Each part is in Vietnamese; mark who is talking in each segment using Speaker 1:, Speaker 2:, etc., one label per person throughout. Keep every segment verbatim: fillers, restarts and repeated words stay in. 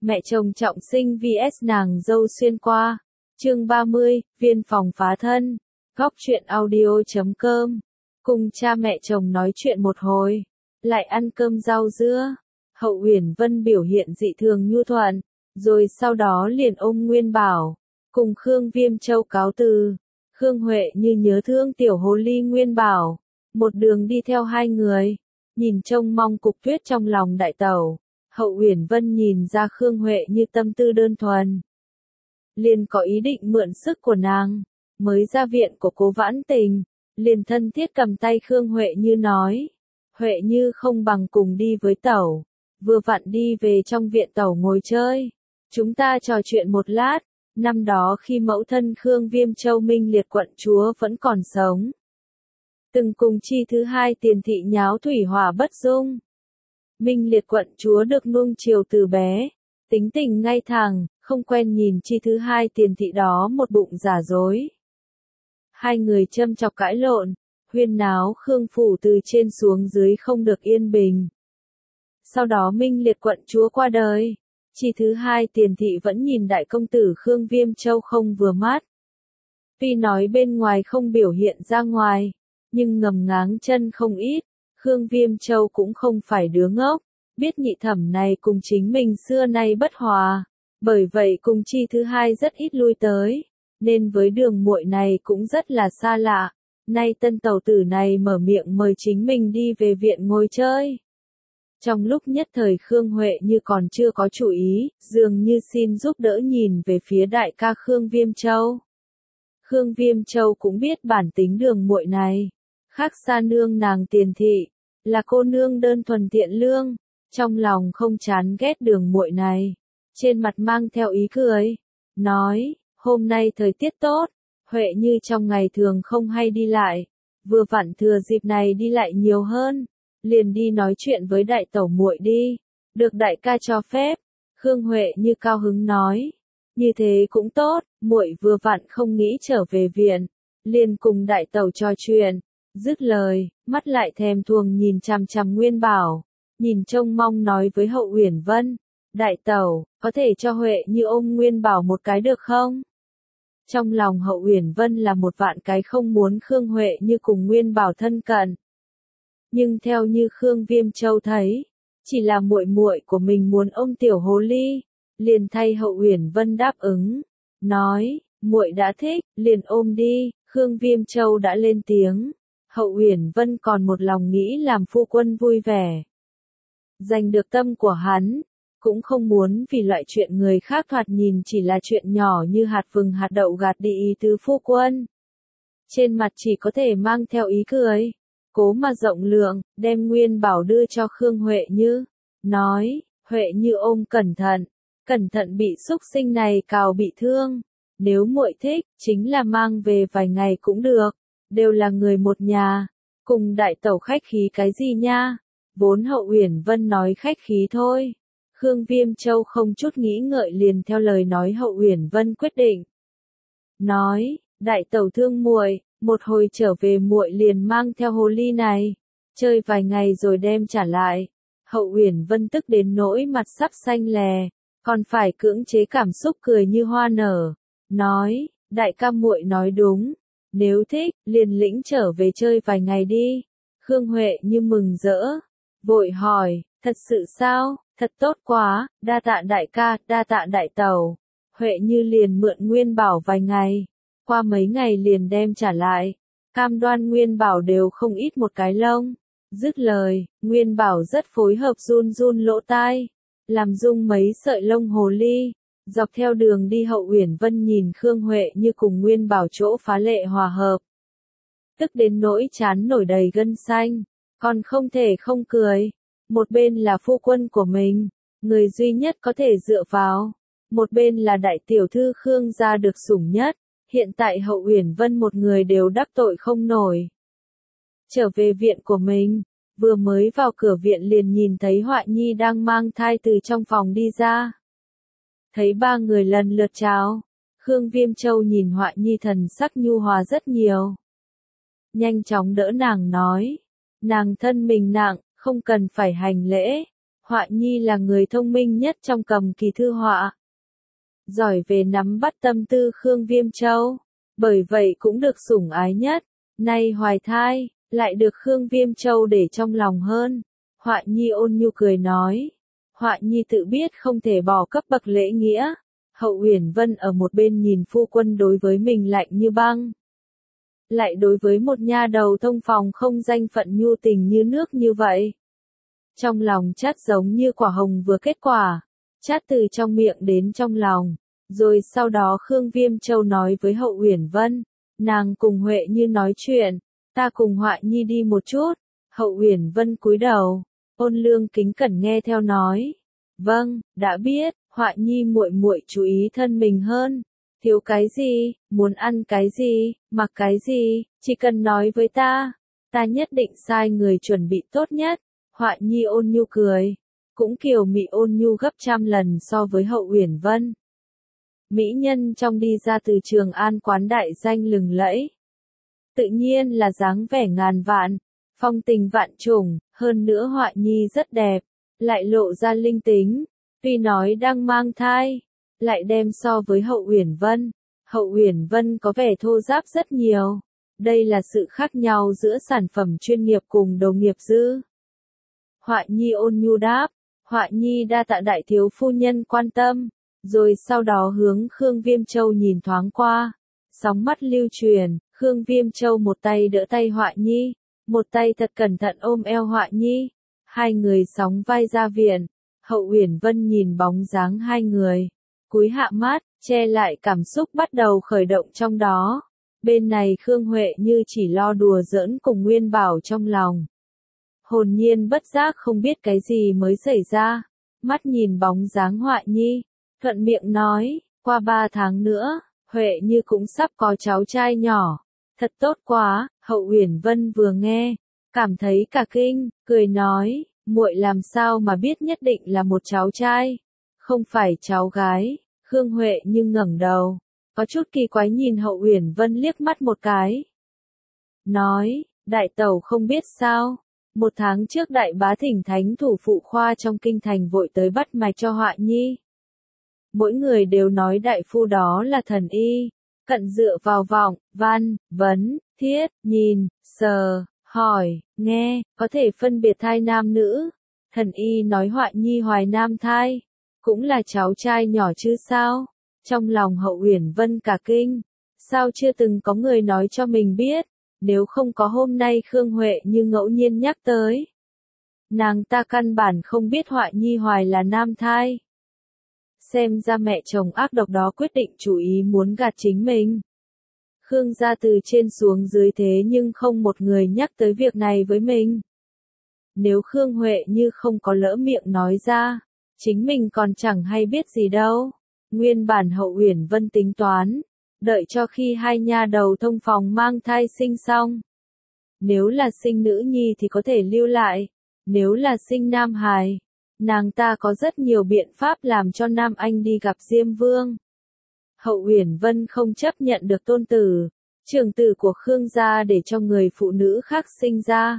Speaker 1: Mẹ chồng trọng sinh vs nàng dâu xuyên qua. Chương ba mươi, viên phòng phá thân. Góc truyện audio chấm com. Cùng cha mẹ chồng nói chuyện một hồi, lại ăn cơm rau dưa. Hậu Uyển Vân biểu hiện dị thường nhu thuận, rồi sau đó liền ôm Nguyên Bảo, cùng Khương Viêm Châu cáo từ. Khương Huệ như nhớ thương tiểu hồ ly Nguyên Bảo, một đường đi theo hai người, nhìn trông mong cục tuyết trong lòng đại tẩu. Hậu Uyển Vân nhìn ra Khương Huệ như tâm tư đơn thuần, liền có ý định mượn sức của nàng. Mới ra viện của Cố Vãn Tình, liền thân thiết cầm tay Khương Huệ như nói, Huệ như không bằng cùng đi với tẩu, vừa vặn đi về trong viện tẩu ngồi chơi, chúng ta trò chuyện một lát. Năm đó khi mẫu thân Khương Viêm Châu Minh Liệt quận chúa vẫn còn sống, từng cùng Chi thứ hai Tiền thị nháo thủy hỏa bất dung. Minh Liệt quận chúa được nuông chiều từ bé, tính tình ngay thẳng, không quen nhìn Chi thứ hai Tiền thị đó một bụng giả dối. Hai người châm chọc cãi lộn, huyên náo Khương phủ từ trên xuống dưới không được yên bình. Sau đó Minh Liệt quận chúa qua đời, Chi thứ hai Tiền thị vẫn nhìn đại công tử Khương Viêm Châu không vừa mắt. Tuy nói bên ngoài không biểu hiện ra ngoài, nhưng ngầm ngáng chân không ít. Khương Viêm Châu cũng không phải đứa ngốc, biết nhị thẩm này cùng chính mình xưa nay bất hòa, bởi vậy cùng Chi thứ hai rất ít lui tới, nên với đường muội này cũng rất là xa lạ. Nay tân tẩu tử này mở miệng mời chính mình đi về viện ngồi chơi. Trong lúc nhất thời Khương Huệ như còn chưa có chủ ý, dường như xin giúp đỡ nhìn về phía đại ca Khương Viêm Châu. Khương Viêm Châu cũng biết bản tính đường muội này, khác xa nương nàng Tiền thị, là cô nương đơn thuần thiện lương, trong lòng không chán ghét đường muội này, trên mặt mang theo ý cười, nói, hôm nay thời tiết tốt, Huệ như trong ngày thường không hay đi lại, vừa vặn thừa dịp này đi lại nhiều hơn, liền đi nói chuyện với đại tẩu muội đi, được đại ca cho phép. Khương Huệ như cao hứng nói, như thế cũng tốt, muội vừa vặn không nghĩ trở về viện, liền cùng đại tẩu trò chuyện. Dứt lời, mắt lại thèm thuồng nhìn chằm chằm Nguyên Bảo, nhìn trông mong nói với Hậu Uyển Vân, đại tẩu, có thể cho Huệ như ôm Nguyên Bảo một cái được không? Trong lòng Hậu Uyển Vân là một vạn cái không muốn Khương Huệ như cùng Nguyên Bảo thân cận. Nhưng theo như Khương Viêm Châu thấy, chỉ là muội muội của mình muốn ôm tiểu hồ ly, liền thay Hậu Uyển Vân đáp ứng, nói, muội đã thích, liền ôm đi. Khương Viêm Châu đã lên tiếng, Hậu Uyển Vân còn một lòng nghĩ làm phu quân vui vẻ, giành được tâm của hắn, cũng không muốn vì loại chuyện người khác thoạt nhìn chỉ là chuyện nhỏ như hạt vừng hạt đậu gạt đi ý tứ phu quân. Trên mặt chỉ có thể mang theo ý cười, cố mà rộng lượng, đem Nguyên Bảo đưa cho Khương Huệ như, nói, Huệ như ôm cẩn thận, cẩn thận bị xúc sinh này cào bị thương, nếu muội thích, chính là mang về vài ngày cũng được, đều là người một nhà, cùng đại tẩu khách khí cái gì nha. Vốn Hậu Uyển Vân nói khách khí thôi, Khương Viêm Châu không chút nghĩ ngợi liền theo lời nói Hậu Uyển Vân quyết định. Nói, đại tẩu thương muội, một hồi trở về muội liền mang theo hồ ly này, chơi vài ngày rồi đem trả lại. Hậu Uyển Vân tức đến nỗi mặt sắp xanh lè, còn phải cưỡng chế cảm xúc cười như hoa nở, nói, đại ca muội nói đúng, nếu thích, liền lĩnh trở về chơi vài ngày đi. Khương Huệ như mừng rỡ, vội hỏi, thật sự sao, thật tốt quá, đa tạ đại ca, đa tạ đại tẩu. Huệ như liền mượn Nguyên Bảo vài ngày, qua mấy ngày liền đem trả lại, cam đoan Nguyên Bảo đều không ít một cái lông. Dứt lời, Nguyên Bảo rất phối hợp run run lỗ tai, làm rung mấy sợi lông hồ ly. Dọc theo đường đi Hậu Uyển Vân nhìn Khương Huệ như cùng Nguyên Bảo chỗ phá lệ hòa hợp, tức đến nỗi chán nổi đầy gân xanh, còn không thể không cười. Một bên là phu quân của mình, người duy nhất có thể dựa vào, một bên là đại tiểu thư Khương gia được sủng nhất, hiện tại Hậu Uyển Vân một người đều đắc tội không nổi. Trở về viện của mình, vừa mới vào cửa viện liền nhìn thấy Họa Nhi đang mang thai từ trong phòng đi ra. Thấy ba người lần lượt chào, Khương Viêm Châu nhìn Họa Nhi thần sắc nhu hòa rất nhiều. Nhanh chóng đỡ nàng nói, nàng thân mình nặng, không cần phải hành lễ, Họa Nhi là người thông minh nhất trong cầm kỳ thư họa. Giỏi về nắm bắt tâm tư Khương Viêm Châu, bởi vậy cũng được sủng ái nhất. Nay hoài thai, lại được Khương Viêm Châu để trong lòng hơn. Họa Nhi ôn nhu cười nói. Họa Nhi tự biết không thể bỏ cấp bậc lễ nghĩa. Hậu Uyển Vân ở một bên nhìn phu quân đối với mình lạnh như băng. Lại đối với một nha đầu thông phòng không danh phận nhu tình như nước như vậy. Trong lòng chát giống như quả hồng vừa kết quả. Chát từ trong miệng đến trong lòng. Rồi sau đó Khương Viêm Châu nói với Hậu Uyển Vân. Nàng cùng Huệ Như nói chuyện. Ta cùng Họa Nhi đi một chút. Hậu Uyển Vân cúi đầu. Ôn Lương kính cẩn nghe theo nói. Vâng, đã biết. Họa Nhi muội muội chú ý thân mình hơn. Thiếu cái gì, muốn ăn cái gì, mặc cái gì, chỉ cần nói với ta. Ta nhất định sai người chuẩn bị tốt nhất. Họa Nhi ôn nhu cười. Cũng kiều mị ôn nhu gấp trăm lần so với Hậu Uyển Vân. Mỹ nhân trong đi ra từ Trường An quán đại danh lừng lẫy. Tự nhiên là dáng vẻ ngàn vạn, phong tình vạn trùng, hơn nữa Họa Nhi rất đẹp, lại lộ ra linh tính. Tuy nói đang mang thai, lại đem so với Hậu Uyển Vân. Hậu Uyển Vân có vẻ thô ráp rất nhiều. Đây là sự khác nhau giữa sản phẩm chuyên nghiệp cùng đồ nghiệp dư. Họa Nhi ôn nhu đáp. Họa Nhi đa tạ đại thiếu phu nhân quan tâm. Rồi sau đó hướng Khương Viêm Châu nhìn thoáng qua. Sóng mắt lưu truyền, Khương Viêm Châu một tay đỡ tay Họa Nhi, một tay thật cẩn thận ôm eo Họa Nhi. Hai người sóng vai ra viện. Hậu Uyển Vân nhìn bóng dáng hai người, cúi hạ mắt, che lại cảm xúc bắt đầu khởi động trong đó. Bên này Khương Huệ Như chỉ lo đùa giỡn cùng Nguyên Bảo trong lòng. Hồn nhiên bất giác không biết cái gì mới xảy ra, mắt nhìn bóng dáng Họa Nhi, thuận miệng nói, qua ba tháng nữa, Huệ Như cũng sắp có cháu trai nhỏ. Thật tốt quá. Hậu Uyển Vân vừa nghe, cảm thấy cả kinh, cười nói, muội làm sao mà biết nhất định là một cháu trai, không phải cháu gái. Khương Huệ Như ngẩng đầu, có chút kỳ quái nhìn Hậu Uyển Vân liếc mắt một cái. Nói, đại tẩu không biết sao, một tháng trước đại bá thỉnh thánh thủ phụ khoa trong kinh thành vội tới bắt mạch cho Họa Nhi. Mỗi người đều nói đại phu đó là thần y, cận dựa vào vọng, văn, vấn, thiết, nhìn, sờ, hỏi, nghe, có thể phân biệt thai nam nữ. Thần y nói Họa Nhi hoài nam thai, cũng là cháu trai nhỏ chứ sao? Trong lòng Hậu Uyển Vân cả kinh, sao chưa từng có người nói cho mình biết, nếu không có hôm nay Khương Huệ Như ngẫu nhiên nhắc tới. Nàng ta căn bản không biết Họa Nhi hoài là nam thai. Xem ra mẹ chồng ác độc đó quyết định chủ ý muốn gạt chính mình. Khương gia từ trên xuống dưới thế nhưng không một người nhắc tới việc này với mình. Nếu Khương Huệ Như không có lỡ miệng nói ra, chính mình còn chẳng hay biết gì đâu. Nguyên bản Hậu Uyển Vân tính toán, đợi cho khi hai nha đầu thông phòng mang thai sinh xong. Nếu là sinh nữ nhi thì có thể lưu lại, nếu là sinh nam hài, nàng ta có rất nhiều biện pháp làm cho Nam Anh đi gặp Diêm Vương. Hậu Uyển Vân không chấp nhận được tôn tử, trưởng tử của Khương gia để cho người phụ nữ khác sinh ra.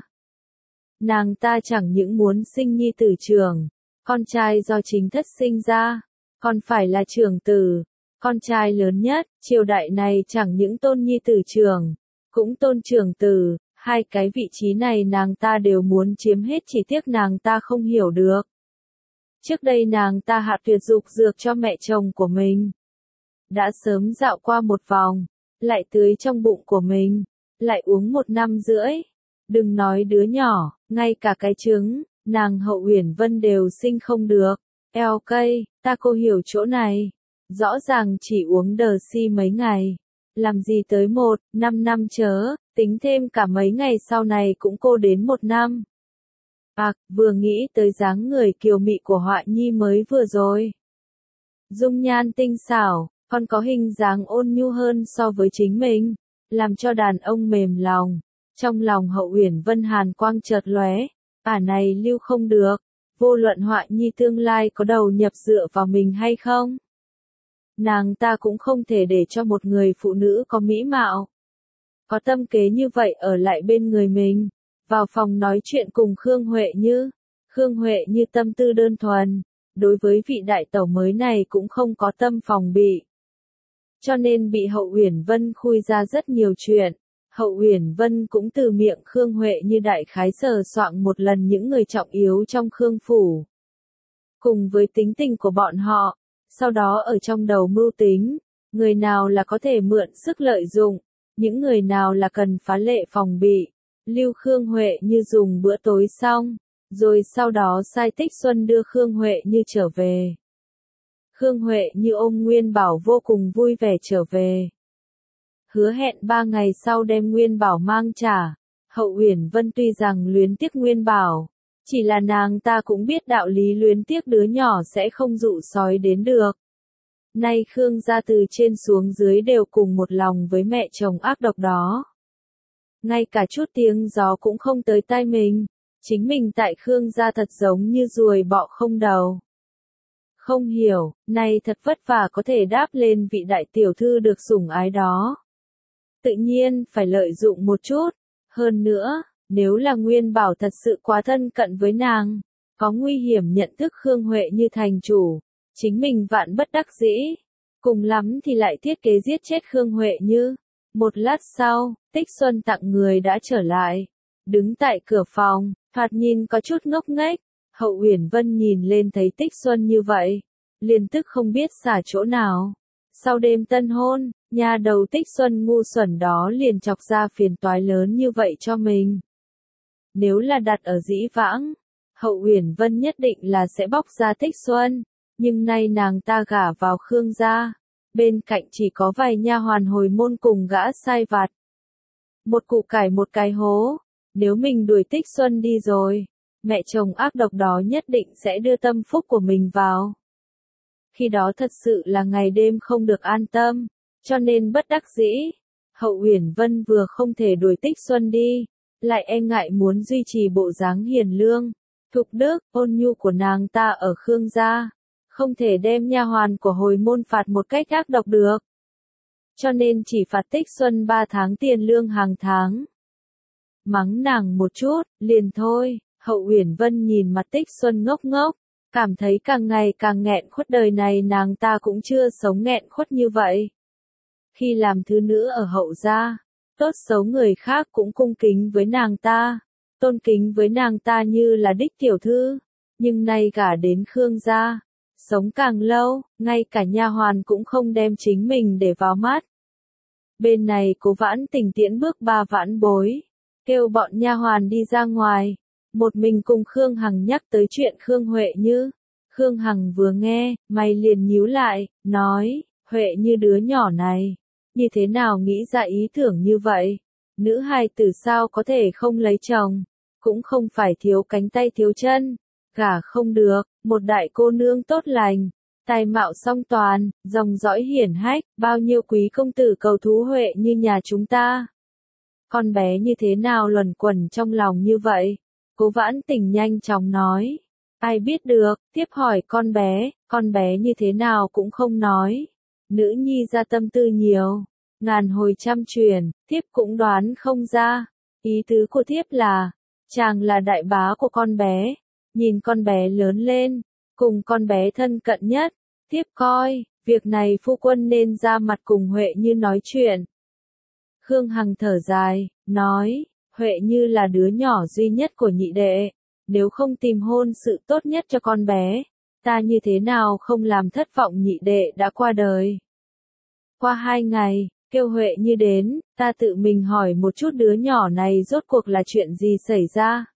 Speaker 1: Nàng ta chẳng những muốn sinh nhi tử trưởng, con trai do chính thất sinh ra, còn phải là trưởng tử, con trai lớn nhất. Triều đại này chẳng những tôn nhi tử trưởng, cũng tôn trưởng tử, hai cái vị trí này nàng ta đều muốn chiếm hết, chỉ tiếc nàng ta không hiểu được. Trước đây nàng ta hạ tuyệt dục dược cho mẹ chồng của mình, đã sớm dạo qua một vòng, lại tưới trong bụng của mình, lại uống một năm rưỡi. Đừng nói đứa nhỏ, ngay cả cái trứng, nàng Hậu Uyển Vân đều sinh không được. Eo cây, ta cô hiểu chỗ này. Rõ ràng chỉ uống đờ si mấy ngày. Làm gì tới một, năm năm chớ, tính thêm cả mấy ngày sau này cũng cô đến một năm. À, vừa nghĩ tới dáng người kiều mị của Họa Nhi mới vừa rồi. Dung nhan tinh xảo, còn có hình dáng ôn nhu hơn so với chính mình, làm cho đàn ông mềm lòng. Trong lòng Hậu Uyển Vân hàn quang chợt lóe, ả này lưu không được, vô luận Họa Nhi tương lai có đầu nhập dựa vào mình hay không. Nàng ta cũng không thể để cho một người phụ nữ có mỹ mạo, có tâm kế như vậy ở lại bên người mình. Vào phòng nói chuyện cùng Khương Huệ Như, Khương Huệ Như tâm tư đơn thuần, đối với vị đại tẩu mới này cũng không có tâm phòng bị. Cho nên bị Hậu Uyển Vân khui ra rất nhiều chuyện. Hậu Uyển Vân cũng từ miệng Khương Huệ Như đại khái sờ soạng một lần những người trọng yếu trong Khương phủ. Cùng với tính tình của bọn họ, sau đó ở trong đầu mưu tính, người nào là có thể mượn sức lợi dụng, những người nào là cần phá lệ phòng bị. Lưu Khương Huệ Như dùng bữa tối xong, rồi sau đó sai Tích Xuân đưa Khương Huệ Như trở về. Khương Huệ Như ôm Nguyên Bảo vô cùng vui vẻ trở về. Hứa hẹn ba ngày sau đem Nguyên Bảo mang trả. Hậu Uyển Vân tuy rằng luyến tiếc Nguyên Bảo, chỉ là nàng ta cũng biết đạo lý luyến tiếc đứa nhỏ sẽ không dụ sói đến được. Nay Khương gia từ trên xuống dưới đều cùng một lòng với mẹ chồng ác độc đó. Ngay cả chút tiếng gió cũng không tới tai mình, chính mình tại Khương gia thật giống như ruồi bọ không đầu. Không hiểu, nay thật vất vả có thể đáp lên vị đại tiểu thư được sủng ái đó. Tự nhiên phải lợi dụng một chút, hơn nữa, nếu là Nguyên Bảo thật sự quá thân cận với nàng, có nguy hiểm nhận thức Khương Huệ Như thành chủ, chính mình vạn bất đắc dĩ, cùng lắm thì lại thiết kế giết chết Khương Huệ Như. Một lát sau, Tích Xuân tặng người đã trở lại, đứng tại cửa phòng, thoạt nhìn có chút ngốc nghếch. Hậu Uyển Vân nhìn lên thấy Tích Xuân như vậy, liền tức không biết xả chỗ nào. Sau đêm tân hôn, nhà đầu Tích Xuân ngu xuẩn đó liền chọc ra phiền toái lớn như vậy cho mình. Nếu là đặt ở dĩ vãng, Hậu Uyển Vân nhất định là sẽ bóc ra Tích Xuân, nhưng nay nàng ta gả vào Khương gia, bên cạnh chỉ có vài nha hoàn hồi môn cùng gã sai vặt. Một củ cải một cái hố, nếu mình đuổi Tích Xuân đi rồi, mẹ chồng ác độc đó nhất định sẽ đưa tâm phúc của mình vào. Khi đó thật sự là ngày đêm không được an tâm, cho nên bất đắc dĩ, Hậu Uyển Vân vừa không thể đuổi Tích Xuân đi, lại e ngại muốn duy trì bộ dáng hiền lương, thục đức, ôn nhu của nàng ta ở Khương gia, không thể đem nha hoàn của hồi môn phạt một cách ác độc được. Cho nên chỉ phạt Tích Xuân ba tháng tiền lương hàng tháng. Mắng nàng một chút, liền thôi. Hậu Uyển Vân nhìn mặt Tích Xuân ngốc ngốc, cảm thấy càng ngày càng nghẹn khuất, đời này nàng ta cũng chưa sống nghẹn khuất như vậy. Khi làm thứ nữ ở Hậu gia, tốt xấu người khác cũng cung kính với nàng ta, tôn kính với nàng ta như là đích tiểu thư, nhưng nay gả đến Khương gia, sống càng lâu, ngay cả nha hoàn cũng không đem chính mình để vào mắt. Bên này Cố Vãn Tình tiễn bước ba vãn bối, kêu bọn nha hoàn đi ra ngoài. Một mình cùng Khương Hằng nhắc tới chuyện Khương Huệ Như. Khương Hằng vừa nghe, mày liền nhíu lại, nói, Huệ Như đứa nhỏ này, như thế nào nghĩ ra ý tưởng như vậy? Nữ hài tử sao có thể không lấy chồng, cũng không phải thiếu cánh tay thiếu chân, gả không được, một đại cô nương tốt lành, tài mạo song toàn, dòng dõi hiển hách, bao nhiêu quý công tử cầu thú Huệ Như nhà chúng ta. Con bé như thế nào luẩn quẩn trong lòng như vậy? Cố Vãn Tình nhanh chóng nói. Ai biết được, tiếp hỏi con bé, con bé như thế nào cũng không nói. Nữ nhi ra tâm tư nhiều, ngàn hồi trăm truyền, thiếp cũng đoán không ra. Ý tứ của thiếp là, chàng là đại bá của con bé, nhìn con bé lớn lên, cùng con bé thân cận nhất, thiếp coi, việc này phu quân nên ra mặt cùng Huệ Như nói chuyện. Khương Hằng thở dài, nói, Huệ Như là đứa nhỏ duy nhất của nhị đệ, nếu không tìm hôn sự tốt nhất cho con bé, ta như thế nào không làm thất vọng nhị đệ đã qua đời. Qua hai ngày, kêu Huệ Như đến, ta tự mình hỏi một chút đứa nhỏ này rốt cuộc là chuyện gì xảy ra.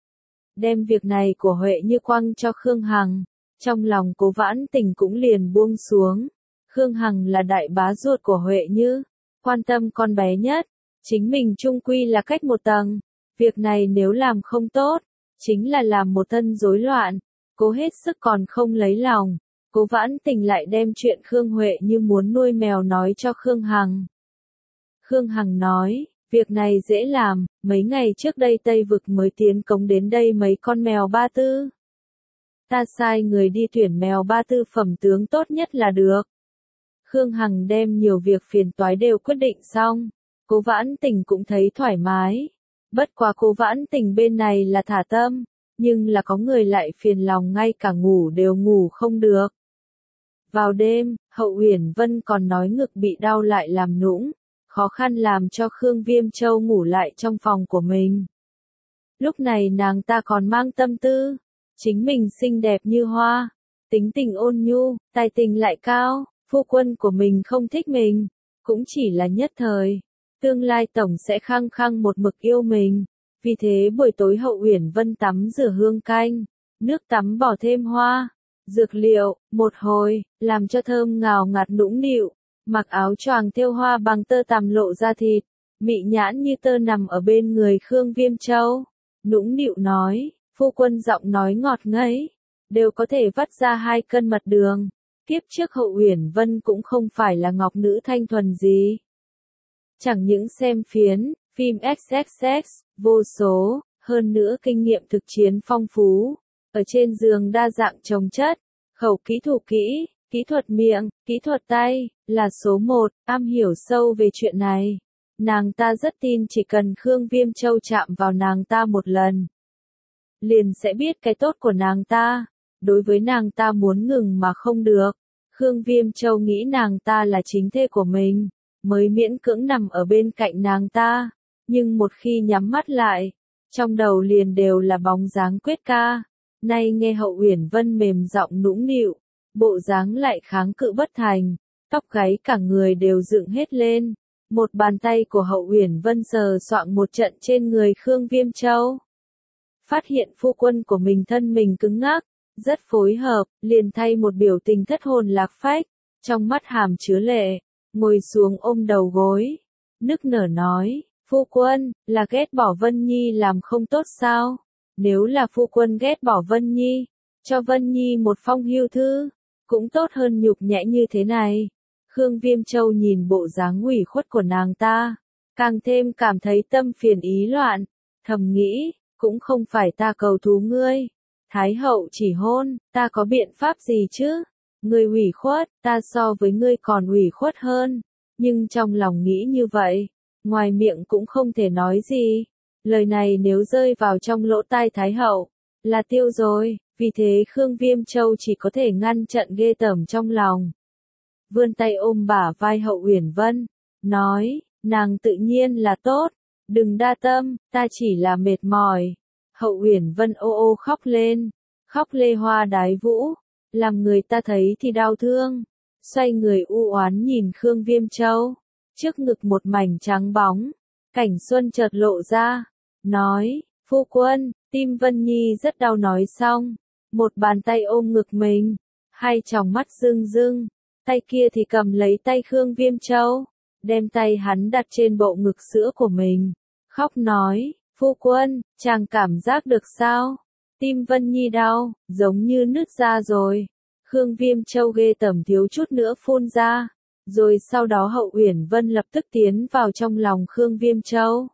Speaker 1: Đem việc này của Huệ Như quăng cho Khương Hằng, trong lòng Cố Vãn Tình cũng liền buông xuống. Khương Hằng là đại bá ruột của Huệ Như, quan tâm con bé nhất, chính mình chung quy là cách một tầng, việc này nếu làm không tốt, chính là làm một thân rối loạn, cố hết sức còn không lấy lòng. Cố Vãn Tình lại đem chuyện Khương Huệ Như muốn nuôi mèo nói cho Khương Hằng. Khương Hằng nói, việc này dễ làm, mấy ngày trước đây Tây Vực mới tiến cống đến đây mấy con mèo ba tư. Ta sai người đi tuyển mèo ba tư phẩm tướng tốt nhất là được. Khương Hằng đem nhiều việc phiền toái đều quyết định xong, Cố Vãn Tình cũng thấy thoải mái. Bất quá Cố Vãn Tình bên này là thả tâm, nhưng là có người lại phiền lòng ngay cả ngủ đều ngủ không được. Vào đêm, Hậu Uyển Vân còn nói ngực bị đau lại làm nũng, khó khăn làm cho Khương Viêm Châu ngủ lại trong phòng của mình. Lúc này nàng ta còn mang tâm tư, chính mình xinh đẹp như hoa, tính tình ôn nhu, tài tình lại cao, phu quân của mình không thích mình, cũng chỉ là nhất thời, tương lai tổng sẽ khăng khăng một mực yêu mình. Vì thế buổi tối Hậu Uyển Vân tắm rửa hương canh, nước tắm bỏ thêm hoa, dược liệu, một hồi, làm cho thơm ngào ngạt nũng nịu, mặc áo choàng thêu hoa bằng tơ tằm lộ ra thịt, mị nhãn như tơ nằm ở bên người Khương Viêm Châu, nũng nịu nói, phu quân giọng nói ngọt ngấy, đều có thể vắt ra hai cân mật đường. Kiếp trước Hậu Uyển Vân cũng không phải là ngọc nữ thanh thuần gì. Chẳng những xem phiến, phim ích ích ích, vô số, hơn nữa kinh nghiệm thực chiến phong phú, ở trên giường đa dạng chồng chất, khẩu kỹ thủ kỹ, kỹ thuật miệng, kỹ thuật tay, là số một, am hiểu sâu về chuyện này. Nàng ta rất tin chỉ cần Khương Viêm Châu chạm vào nàng ta một lần, liền sẽ biết cái tốt của nàng ta, đối với nàng ta muốn ngừng mà không được. Khương Viêm Châu nghĩ nàng ta là chính thê của mình, mới miễn cưỡng nằm ở bên cạnh nàng ta, nhưng một khi nhắm mắt lại, trong đầu liền đều là bóng dáng Quyết Ca. Nay nghe Hậu Uyển Vân mềm giọng nũng nịu, bộ dáng lại kháng cự bất thành, tóc gáy cả người đều dựng hết lên. Một bàn tay của Hậu Uyển Vân sờ soạng một trận trên người Khương Viêm Châu. Phát hiện phu quân của mình thân mình cứng ngắc, rất phối hợp, liền thay một biểu tình thất hồn lạc phách, trong mắt hàm chứa lệ, ngồi xuống ôm đầu gối, nức nở nói, phu quân, là ghét bỏ Vân Nhi làm không tốt sao? Nếu là phu quân ghét bỏ Vân Nhi, cho Vân Nhi một phong hưu thư, cũng tốt hơn nhục nhã như thế này. Khương Viêm Châu nhìn bộ dáng ủy khuất của nàng ta, càng thêm cảm thấy tâm phiền ý loạn, thầm nghĩ, cũng không phải ta cầu thú ngươi. Thái hậu chỉ hôn, ta có biện pháp gì chứ? Ngươi ủy khuất, ta so với ngươi còn ủy khuất hơn. Nhưng trong lòng nghĩ như vậy, ngoài miệng cũng không thể nói gì. Lời này nếu rơi vào trong lỗ tai Thái hậu, là tiêu rồi. Vì thế Khương Viêm Châu chỉ có thể ngăn trận ghê tởm trong lòng. Vươn tay ôm bả vai Hậu Uyển Vân, nói, nàng tự nhiên là tốt, đừng đa tâm, ta chỉ là mệt mỏi. Hậu Uyển Vân ô ô khóc lên, khóc lê hoa đái vũ, làm người ta thấy thì đau thương. Xoay người u oán nhìn Khương Viêm Châu, trước ngực một mảnh trắng bóng, Cảnh Xuân chợt lộ ra, nói, phu quân, tim Vân Nhi rất đau. Nói xong, một bàn tay ôm ngực mình, hai tròng mắt rưng rưng, tay kia thì cầm lấy tay Khương Viêm Châu, đem tay hắn đặt trên bộ ngực sữa của mình, khóc nói, phu quân, chàng cảm giác được sao? Tim Vân Nhi đau, giống như nứt ra rồi. Khương Viêm Châu ghê tởm thiếu chút nữa phun ra, rồi sau đó Hậu Uyển Vân lập tức tiến vào trong lòng Khương Viêm Châu,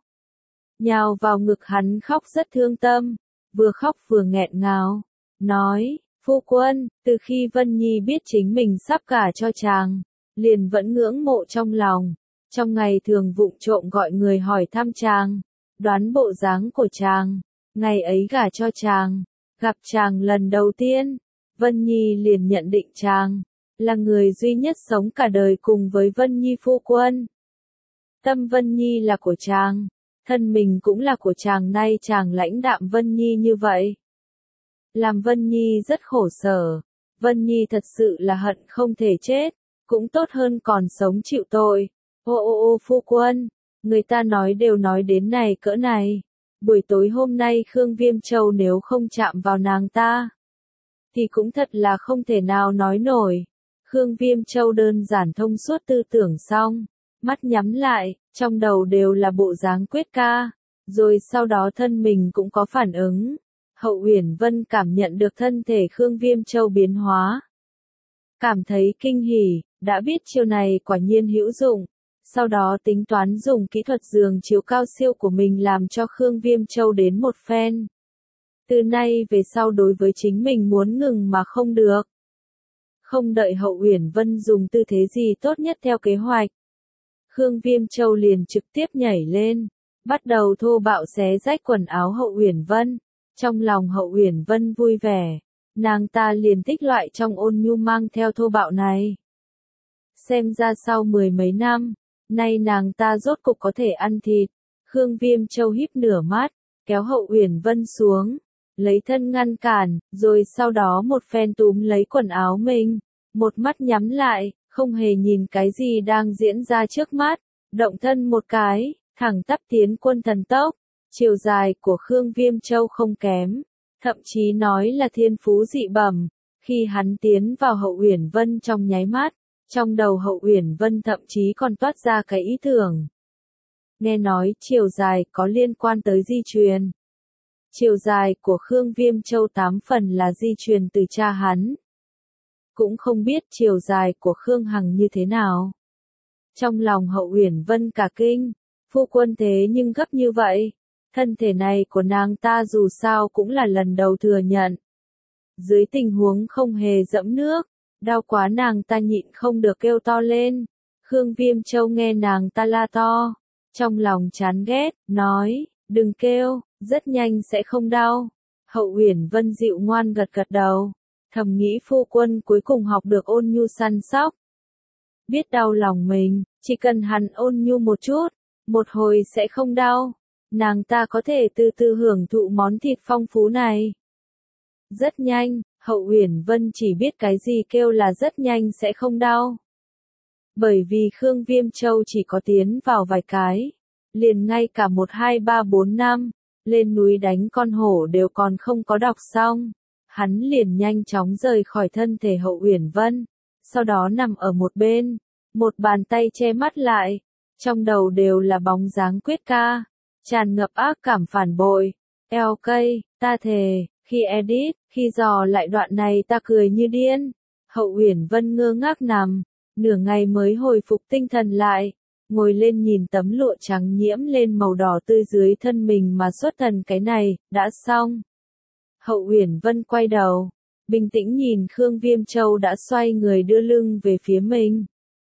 Speaker 1: nhào vào ngực hắn khóc rất thương tâm, vừa khóc vừa nghẹn ngào, nói, phu quân, từ khi Vân Nhi biết chính mình sắp gả cho chàng, liền vẫn ngưỡng mộ trong lòng, trong ngày thường vụng trộm gọi người hỏi thăm chàng, đoán bộ dáng của chàng, ngày ấy gả cho chàng, gặp chàng lần đầu tiên, Vân Nhi liền nhận định chàng là người duy nhất sống cả đời cùng với Vân Nhi phu quân. Tâm Vân Nhi là của chàng, thân mình cũng là của chàng, nay chàng lãnh đạm Vân Nhi như vậy, làm Vân Nhi rất khổ sở. Vân Nhi thật sự là hận không thể chết, cũng tốt hơn còn sống chịu tội. Ô ô ô phu quân, người ta nói đều nói đến này cỡ này, buổi tối hôm nay Khương Viêm Châu nếu không chạm vào nàng ta, thì cũng thật là không thể nào nói nổi. Khương Viêm Châu đơn giản thông suốt tư tưởng xong, mắt nhắm lại, trong đầu đều là bộ dáng Quyết Ca, rồi sau đó thân mình cũng có phản ứng. Hậu Uyển Vân cảm nhận được thân thể Khương Viêm Châu biến hóa, cảm thấy kinh hỉ, đã biết chiêu này quả nhiên hữu dụng, sau đó tính toán dùng kỹ thuật giường chiếu cao siêu của mình làm cho Khương Viêm Châu đến một phen. Từ nay về sau đối với chính mình muốn ngừng mà không được. Không đợi Hậu Uyển Vân dùng tư thế gì tốt nhất theo kế hoạch, Khương Viêm Châu liền trực tiếp nhảy lên, bắt đầu thô bạo xé rách quần áo Hậu Uyển Vân, Trong lòng Hậu Uyển Vân vui vẻ, nàng ta liền thích loại trong ôn nhu mang theo thô bạo này. Xem ra sau mười mấy năm, nay nàng ta rốt cục có thể ăn thịt. Khương Viêm Châu híp nửa mắt, kéo Hậu Uyển Vân xuống, lấy thân ngăn cản, rồi sau đó một phen túm lấy quần áo mình, một mắt nhắm lại, không hề nhìn cái gì đang diễn ra trước mắt, động thân một cái, thẳng tắp tiến quân thần tốc. Chiều dài của Khương Viêm Châu không kém, thậm chí nói là thiên phú dị bẩm. Khi hắn tiến vào Hậu Uyển Vân trong nháy mắt, trong đầu Hậu Uyển Vân thậm chí còn toát ra cái ý tưởng. Nghe nói chiều dài có liên quan tới di truyền. Chiều dài của Khương Viêm Châu tám phần là di truyền từ cha hắn. Cũng không biết chiều dài của Khương Hằng như thế nào. Trong lòng Hậu Uyển Vân cả kinh, phu quân thế nhưng gấp như vậy. Thân thể này của nàng ta dù sao cũng là lần đầu thừa nhận. Dưới tình huống không hề dẫm nước, đau quá nàng ta nhịn không được kêu to lên. Khương Viêm Châu nghe nàng ta la to, trong lòng chán ghét, nói, đừng kêu, rất nhanh sẽ không đau. Hậu Uyển Vân dịu ngoan gật gật đầu, thầm nghĩ phu quân cuối cùng học được ôn nhu săn sóc. Biết đau lòng mình, chỉ cần hắn ôn nhu một chút, một hồi sẽ không đau. Nàng ta có thể từ từ hưởng thụ món thịt phong phú này. Rất nhanh, Hậu Uyển Vân chỉ biết cái gì kêu là rất nhanh sẽ không đau. Bởi vì Khương Viêm Châu chỉ có tiến vào vài cái, liền ngay cả một hai ba bốn năm, lên núi đánh con hổ đều còn không có đọc xong. Hắn liền nhanh chóng rời khỏi thân thể Hậu Uyển Vân, sau đó nằm ở một bên, một bàn tay che mắt lại, trong đầu đều là bóng dáng Quyết Ca, tràn ngập ác cảm phản bội. Eo cây, ta thề, khi edit, khi dò lại đoạn này ta cười như điên. Hậu Uyển Vân ngơ ngác nằm, nửa ngày mới hồi phục tinh thần lại, ngồi lên nhìn tấm lụa trắng nhiễm lên màu đỏ tươi dưới thân mình mà xuất thần, cái này, đã xong. Hậu Uyển Vân quay đầu, bình tĩnh nhìn Khương Viêm Châu đã xoay người đưa lưng về phía mình.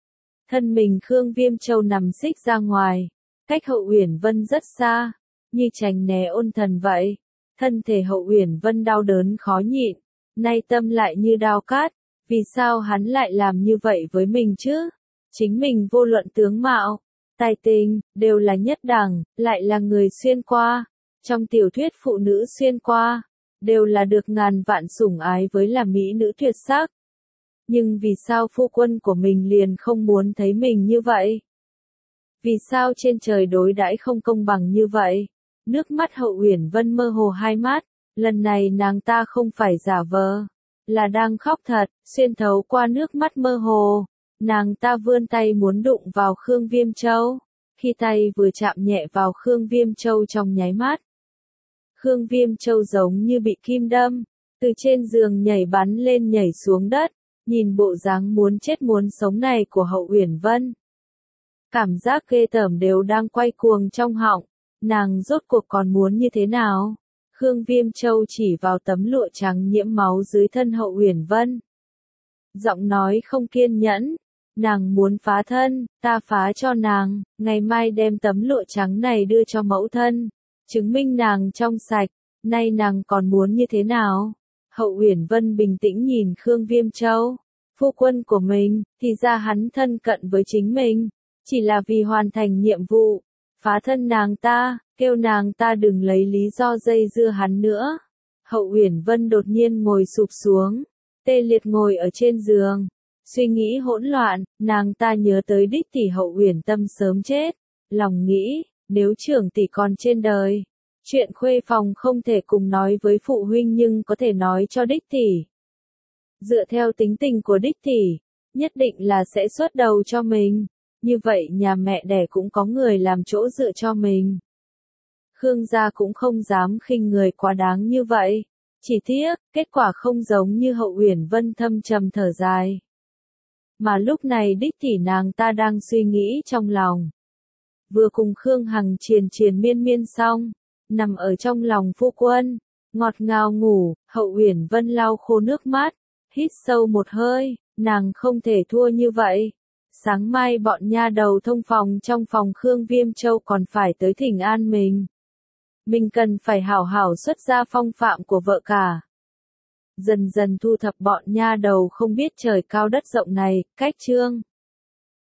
Speaker 1: Thân mình Khương Viêm Châu nằm xích ra ngoài, cách Hậu Uyển Vân rất xa, như tránh né ôn thần vậy. Thân thể Hậu Uyển Vân đau đớn khó nhịn, nay tâm lại như đao cát, vì sao hắn lại làm như vậy với mình chứ? Chính mình vô luận tướng mạo, tài tình, đều là nhất đẳng, lại là người xuyên qua. Trong tiểu thuyết phụ nữ xuyên qua, đều là được ngàn vạn sủng ái với là mỹ nữ tuyệt sắc. Nhưng vì sao phu quân của mình liền không muốn thấy mình như vậy? Vì sao trên trời đối đãi không công bằng như vậy? Nước mắt Hậu Uyển Vân mơ hồ hai mắt, lần này nàng ta không phải giả vờ, là đang khóc thật. Xuyên thấu qua nước mắt mơ hồ, nàng ta vươn tay muốn đụng vào Khương Viêm Châu. Khi tay vừa chạm nhẹ vào Khương Viêm Châu trong nháy mắt, Khương Viêm Châu giống như bị kim đâm, từ trên giường nhảy bắn lên nhảy xuống đất, nhìn bộ dáng muốn chết muốn sống này của Hậu Uyển Vân. Cảm giác ghê tởm đều đang quay cuồng trong họng, nàng rốt cuộc còn muốn như thế nào? Khương Viêm Châu chỉ vào tấm lụa trắng nhiễm máu dưới thân Hậu Uyển Vân. Giọng nói không kiên nhẫn, nàng muốn phá thân, ta phá cho nàng, ngày mai đem tấm lụa trắng này đưa cho mẫu thân, chứng minh nàng trong sạch, nay nàng còn muốn như thế nào? Hậu Uyển Vân bình tĩnh nhìn Khương Viêm Châu, phu quân của mình, thì ra hắn thân cận với chính mình, chỉ là vì hoàn thành nhiệm vụ, phá thân nàng ta, kêu nàng ta đừng lấy lý do dây dưa hắn nữa. Hậu Uyển Vân đột nhiên ngồi sụp xuống, tê liệt ngồi ở trên giường, suy nghĩ hỗn loạn, nàng ta nhớ tới đích tỷ Hậu Uyển Tâm sớm chết, lòng nghĩ, nếu trưởng tỷ còn trên đời, chuyện khuê phòng không thể cùng nói với phụ huynh nhưng có thể nói cho đích tỷ. Dựa theo tính tình của đích tỷ, nhất định là sẽ xuất đầu cho mình, như vậy nhà mẹ đẻ cũng có người làm chỗ dựa cho mình. Khương gia cũng không dám khinh người quá đáng như vậy, chỉ tiếc, kết quả không giống như Hậu Uyển Vân thâm trầm thở dài. Mà lúc này đích tỷ nàng ta đang suy nghĩ trong lòng. Vừa cùng Khương Hằng triền triền miên miên xong, nằm ở trong lòng phu quân, ngọt ngào ngủ. Hậu Uyển Vân lau khô nước mắt, hít sâu một hơi, nàng không thể thua như vậy. Sáng mai bọn nha đầu thông phòng trong phòng Khương Viêm Châu còn phải tới thỉnh an mình. Mình cần phải hảo hảo xuất ra phong phạm của vợ cả. Dần dần thu thập bọn nha đầu không biết trời cao đất rộng này, cách Trương